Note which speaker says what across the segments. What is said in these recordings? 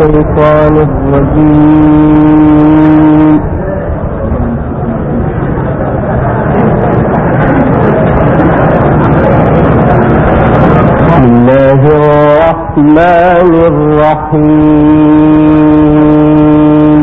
Speaker 1: الشيطان الرجيم. بسم الله الرحمن الرحيم.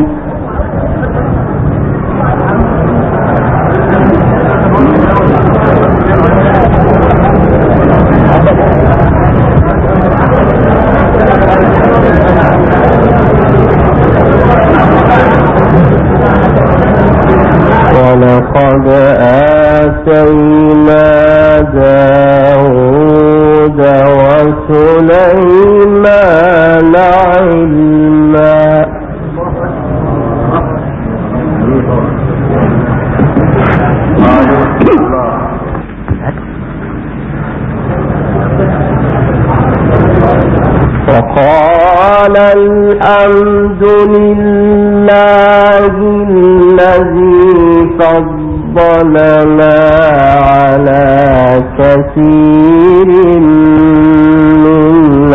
Speaker 1: ولقد آتينا داود وسليمان علما وقال الحمد لله الذي فضلنا على كثير من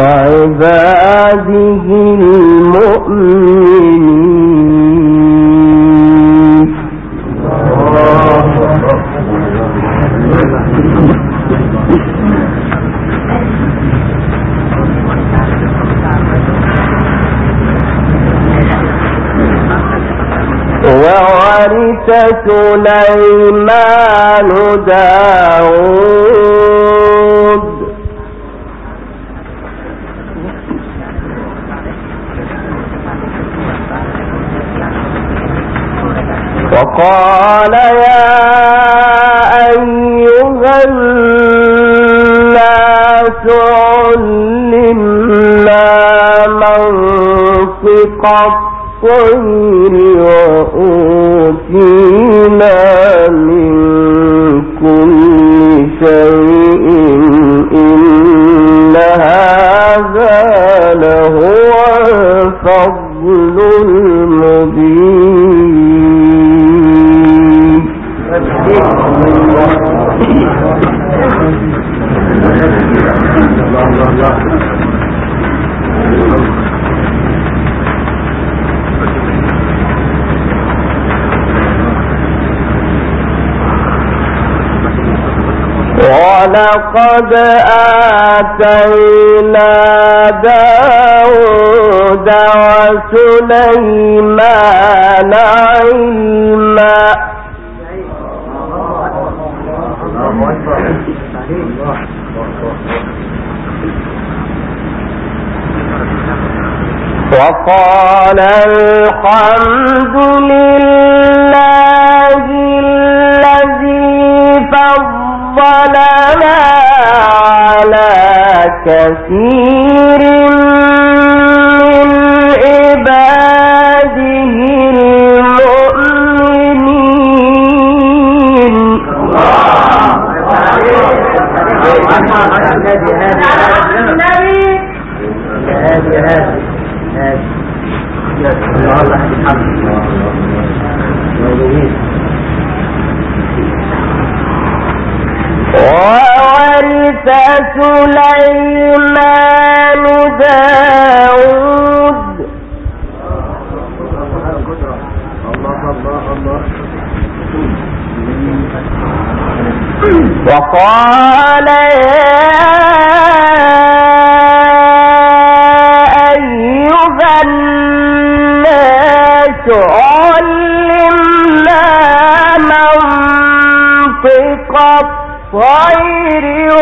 Speaker 1: عباده المؤمنين. وورث سليمان داود وقال يا أيها الناس علمنا منطق الطير وأوتينا من كل شيء إن هذا لهو الفضل المبين. ولقد آتينا داود وسليمان علما وقال الحمد لله الذي فضلنا على كثير من عباده المؤمنين. وورث سليمان داود وقال يا أيها الناس علمنا منطق الطير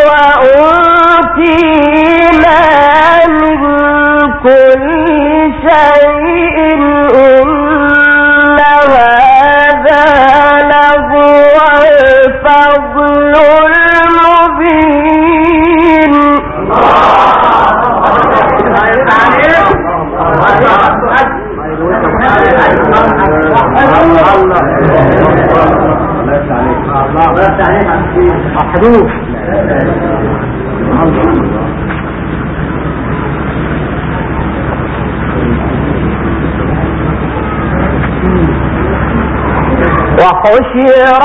Speaker 1: وأوتينا من كل شيء إن هذا لهو الفضل المبين. وحشر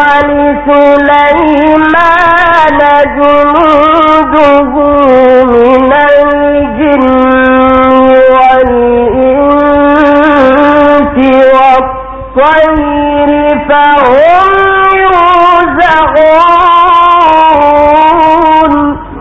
Speaker 1: لسليمان جنوده من الجن والإنس الطير فهم يوزعون.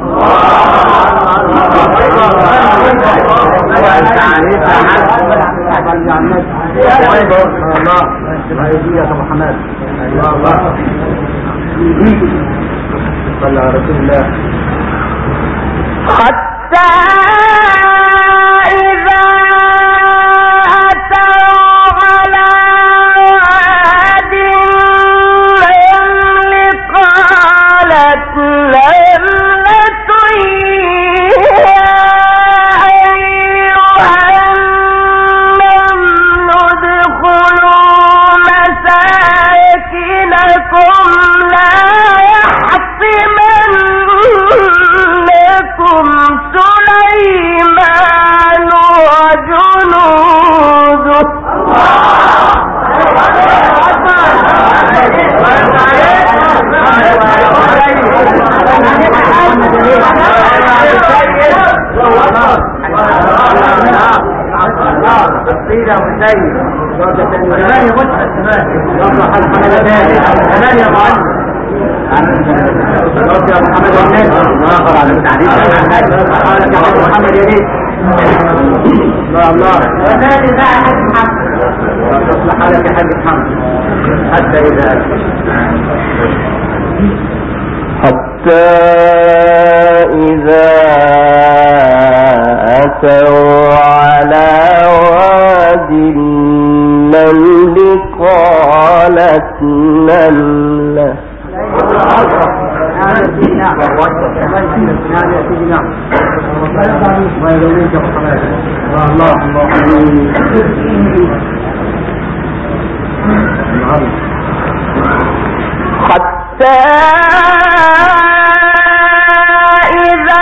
Speaker 1: حتى إذا أتوا على واد النمل قالت نملة يا أيها النمل ادخلوا مساكنكم لا يحطمنكم سليمان وجنوده. حتى إذا أتوا على واد النمل قالت نملة حتى إذا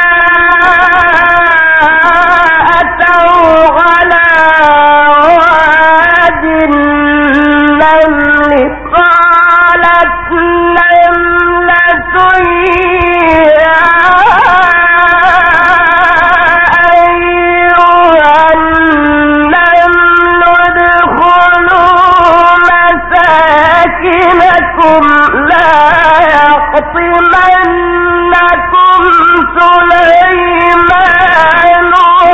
Speaker 1: أتوا على واد النمل قالت نملة يا أيها النمل ادخلوا مساكنكم لا يحطمنكم سليمان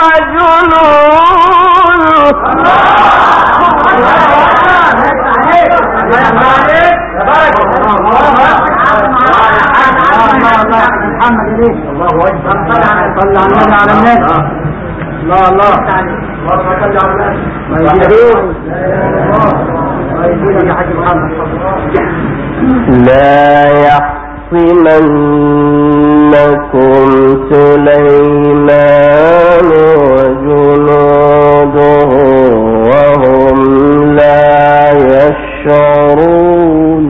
Speaker 1: وجنوده. الله اكبر. صلى على الناس. الله الله لا يحطمنكم سليمان وجنوده وهم لا يشعرون.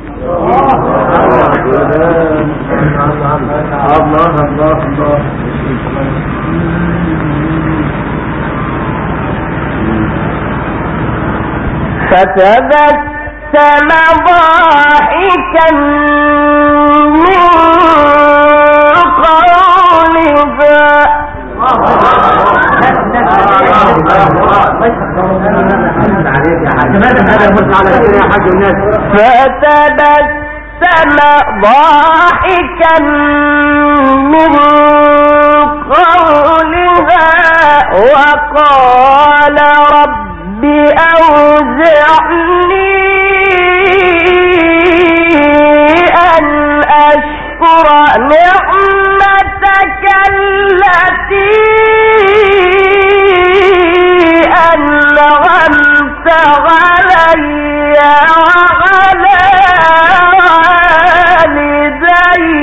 Speaker 1: الله الله الله. فتبسم ضاحكا من قولها فتبسم ضاحكا من قولها وقال رب أوزعني أن أشكر نعمتك التي أنعمت علي وعلى والدي.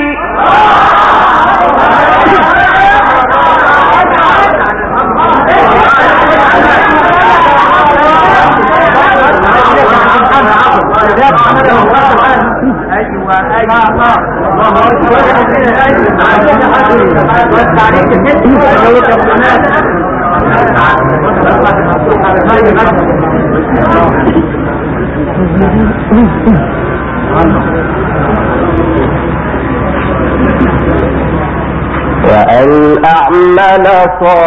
Speaker 1: وأن أعمل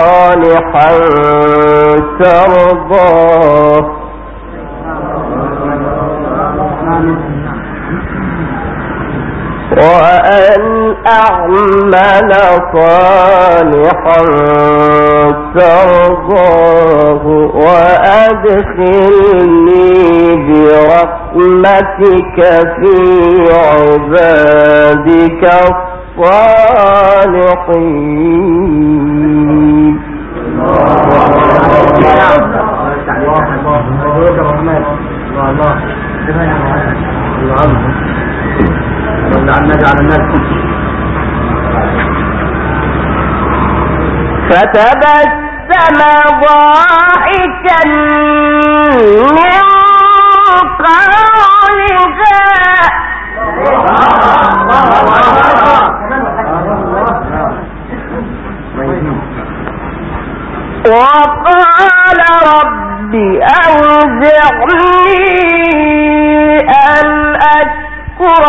Speaker 1: صالحا ترضاه أعمل صالحا ترضاه وأدخلني برحمتك في عبادك الصالحين. فتبسم ضاحكا من قولها وقال رب أوزعني أن أشكر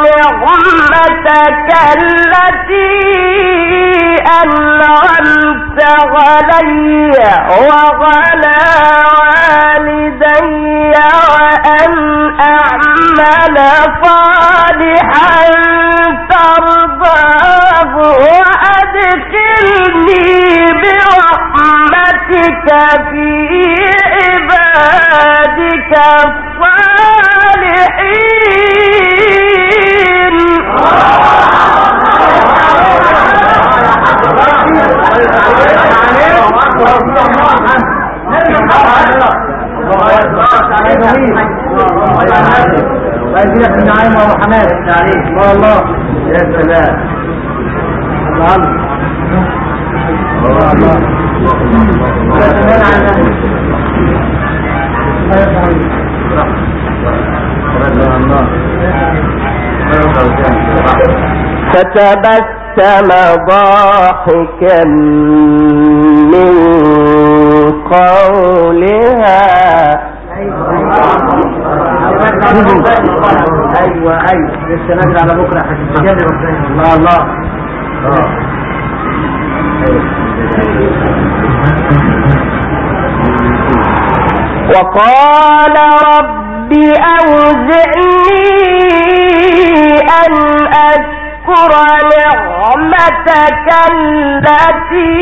Speaker 1: نعمتك التي أنعمت علي وعلى والدي وأن أعمل صالحا ترضاه وأدخلني برحمتك في عبادك الصالحين.
Speaker 2: ويزيدك من نعيم ورحمات عليك والله. يا سلام
Speaker 1: فتبسم ضاحكا من قولها
Speaker 2: ايوه لسه نازل على بكره الله
Speaker 1: وقال رب أوزعني أن أشكر نعمتك التي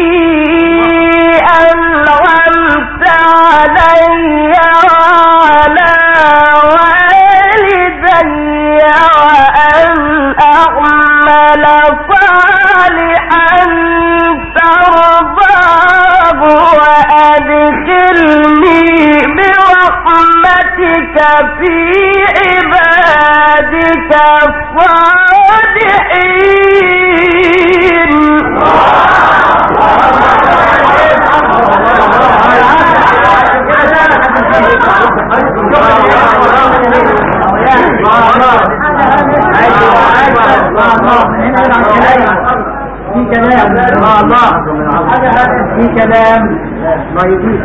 Speaker 1: أنعمت علي وعلى والدي وأن أعمل صالحا ترضاه وأدخلني برحمتك في عبادك الصالحين.
Speaker 2: في كلام ما يضيف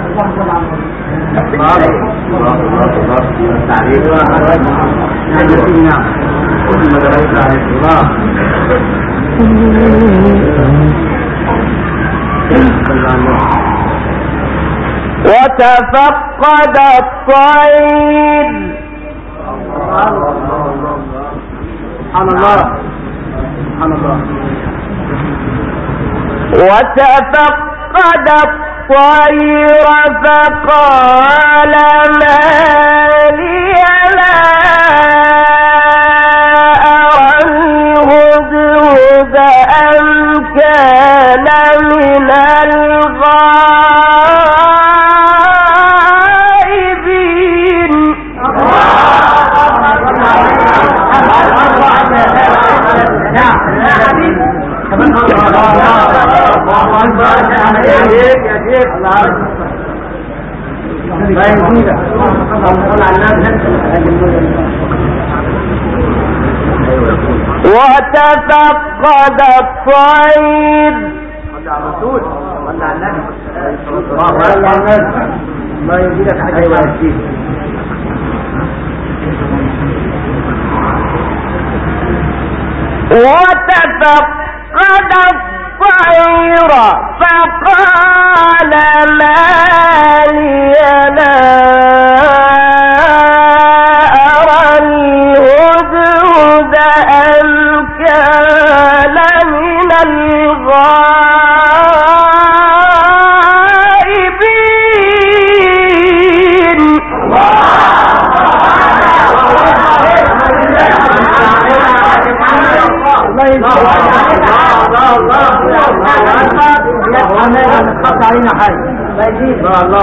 Speaker 1: وتفقد الطير
Speaker 2: سبحان الله
Speaker 1: وتفقد الطير فقال ما لي لا أرى الهدهد أم كان من الغائبين. وتفقد الطير
Speaker 2: ما يجيلك حاجة ويأتيك
Speaker 1: وتفقد الطير فقال ما لي لا أرى الهدهد أم كان من
Speaker 2: حاج لا يجيب الله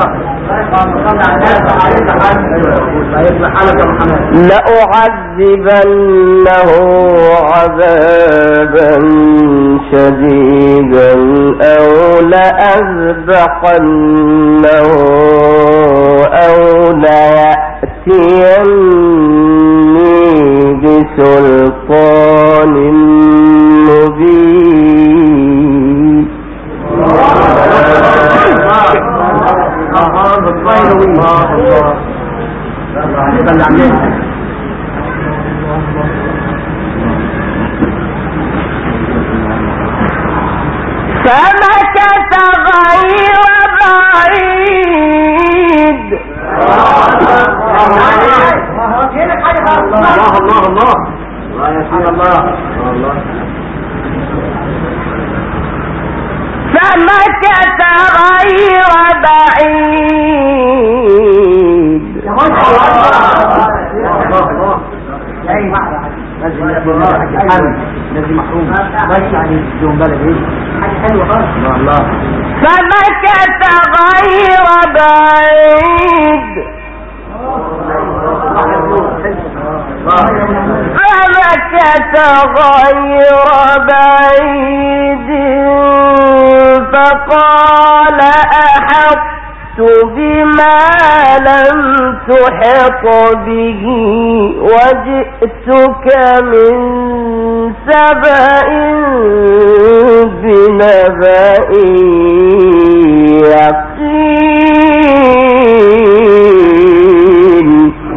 Speaker 1: لأعذبنه عذابا شديدا أو لأذبحنه أو ليأتيني بسلطان مبين. فمكث غير بعيد فمكث غير بعيد فمكث غير بعيد فقال أحطت بما لم تحط به وجئتك من سبأ بنبأ يقين.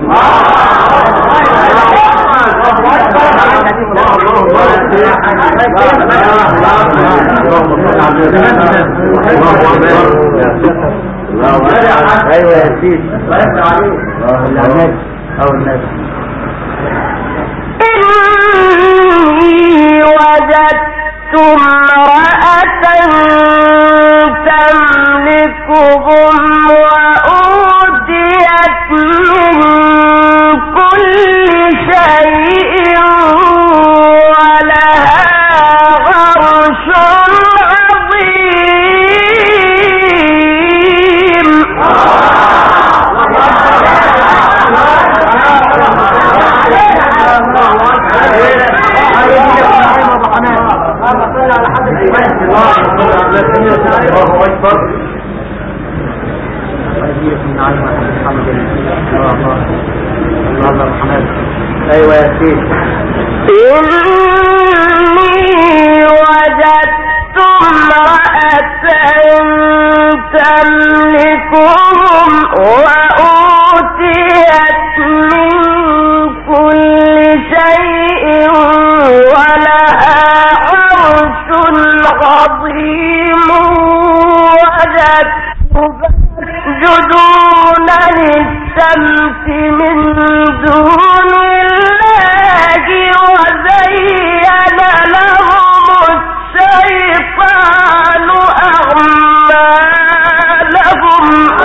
Speaker 2: ايوه يا سيدي
Speaker 1: إني وجدت امرأة تملكهم وأوتيت من كل شيء ولها عرش عظيم.
Speaker 2: ايوه يا سيدي
Speaker 1: إني وجدت امرأة تملكهم وأوتيت من كل شيء ولها عرش عظيم ويسجدون للشمس من دون الله وزين لهم الشيطان أعمالهم.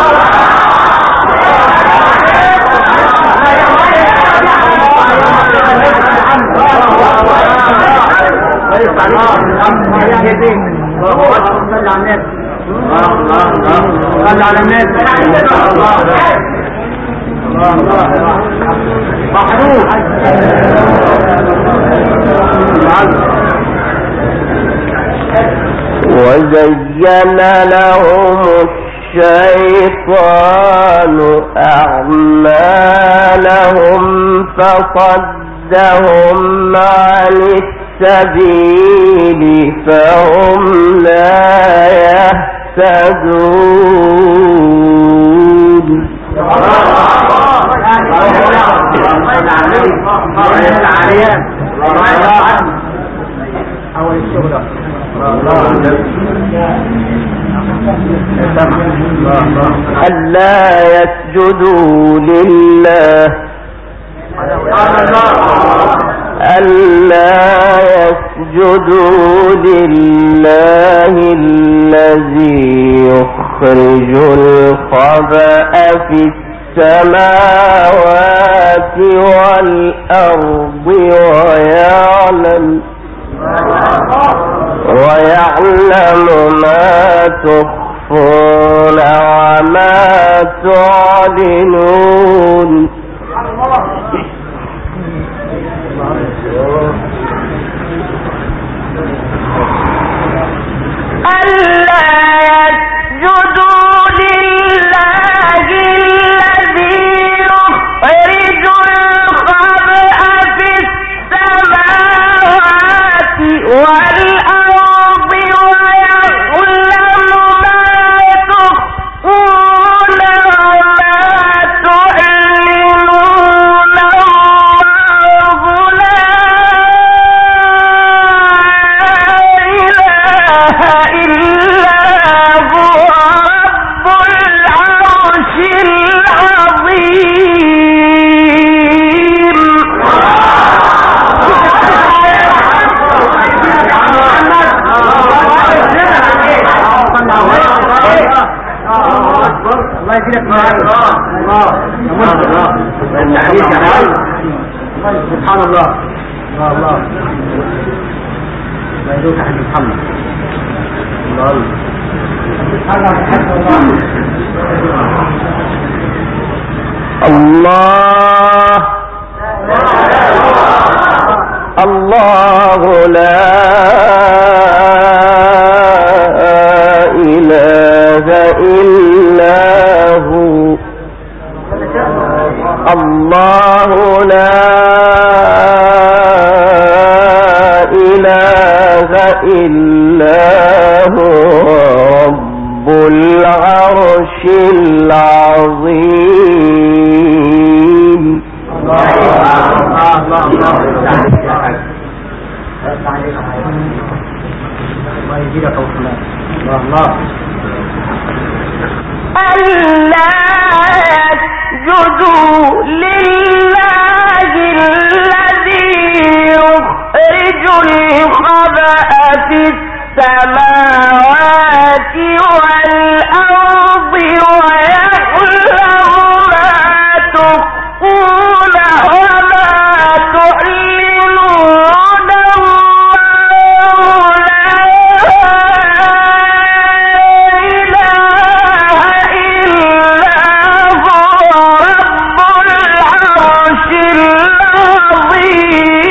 Speaker 1: وزين لهم الشيطان أعمالهم فصدهم عن السبيل فهم لا يهتدون. ألا يسجدوا لله ألا يسجدوا لله الذي يخرج الخبأ في السماوات والأرض ويعلم ما تخفون تخفون وما تعلنون ألا يسجدوا لله الذي يخرج الخبأ في السماوات والأرض ويعلم ما تخفون وما تعلنون الله لا إله إلا هو رب العرش العظيم
Speaker 2: الله يجزيك الله سبحان الله الله لا يدوك عن محمد
Speaker 1: الله الله لا إله إلا هو الله لا إله إلا هو رب العرش العظيم ألا يسجدوا لله الذي يخرج الخبأ في السماوات والأرض ويعلم ما تخفون وما تعلنون الله لا إله إلا هو رب العرش العظيم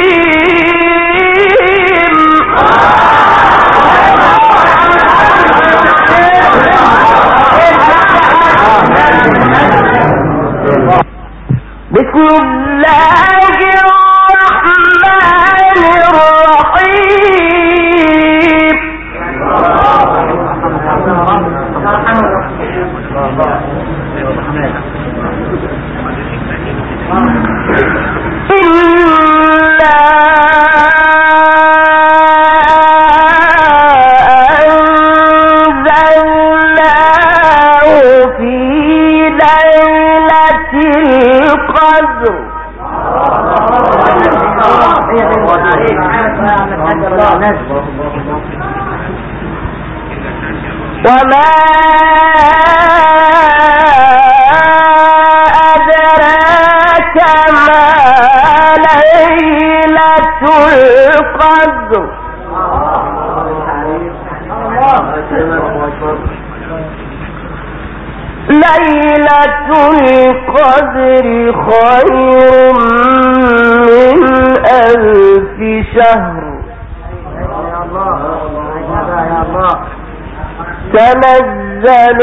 Speaker 1: بسم الله الرحمن الرحيم إنا أنزلناه في ليلة القدر وما أدراك ما ليلة القدر ليلة القدر خير من 1000 شهر تنزل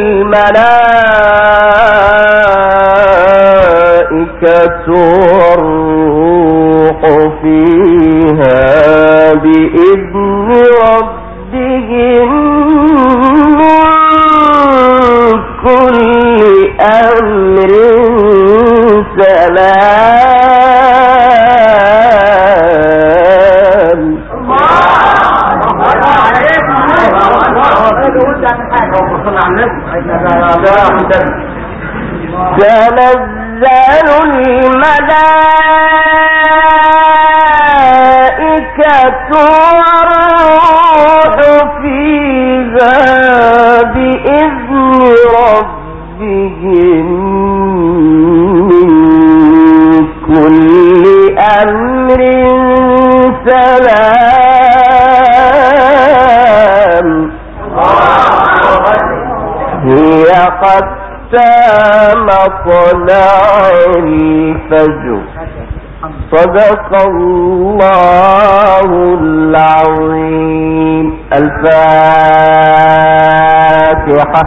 Speaker 1: الملائكة والروح فيها بإذن ربهم من كل أمر سلام تنزل الملائكة والروح فيها بإذن ربهم من كل أمر سلام حتى مطلع الفجر. صدق الله العظيم. الفاتحة.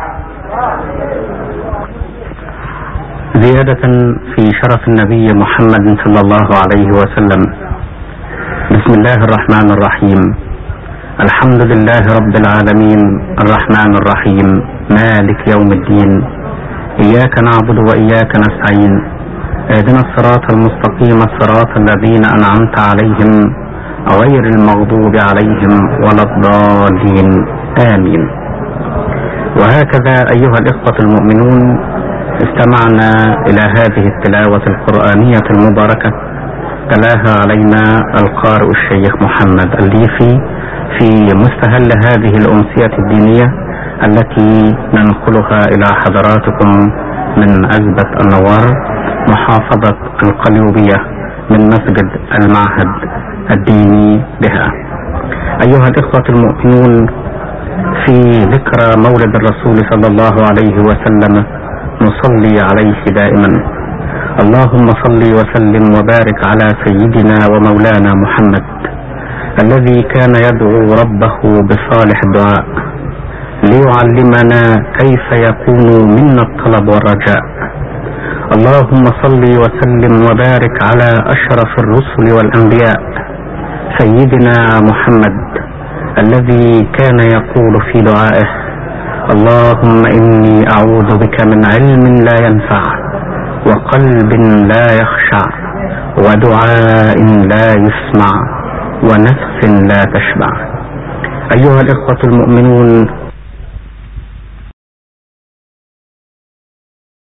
Speaker 3: زيادة في شرف النبي محمد صلى الله عليه وسلم. بسم الله الرحمن الرحيم. الحمد لله رب العالمين الرحمن الرحيم مالك يوم الدين. إياك نعبد وإياك نستعين. اهدنا الصراط المستقيم صراط الذين أنعمت عليهم غير المغضوب عليهم ولا الضالين آمين. وهكذا أيها الإخوة المؤمنون استمعنا إلى هذه التلاوة القرآنية المباركة تلاها علينا القارئ الشيخ محمد الليثي في مستهل هذه الأمسية الدينية التي ننقلها إلى حضراتكم من عزبة النوار محافظة القليوبية من مسجد المعهد الديني بها. أيها الإخوة المؤمنون، في ذكرى مولد الرسول صلى الله عليه وسلم نصلي عليه دائما. اللهم صل وسلم وبارك على سيدنا ومولانا محمد الذي كان يدعو ربه بصالح الدعاء ليعلمنا كيف يكون منا الطلب والرجاء. اللهم صل وسلم وبارك على أشرف الرسل والأنبياء سيدنا محمد الذي كان يقول في دعائه: اللهم إني أعوذ بك من علم لا ينفع وقلب لا يخشع ودعاء لا يسمع ونفس لا تشبع. أيها الإخوة المؤمنون،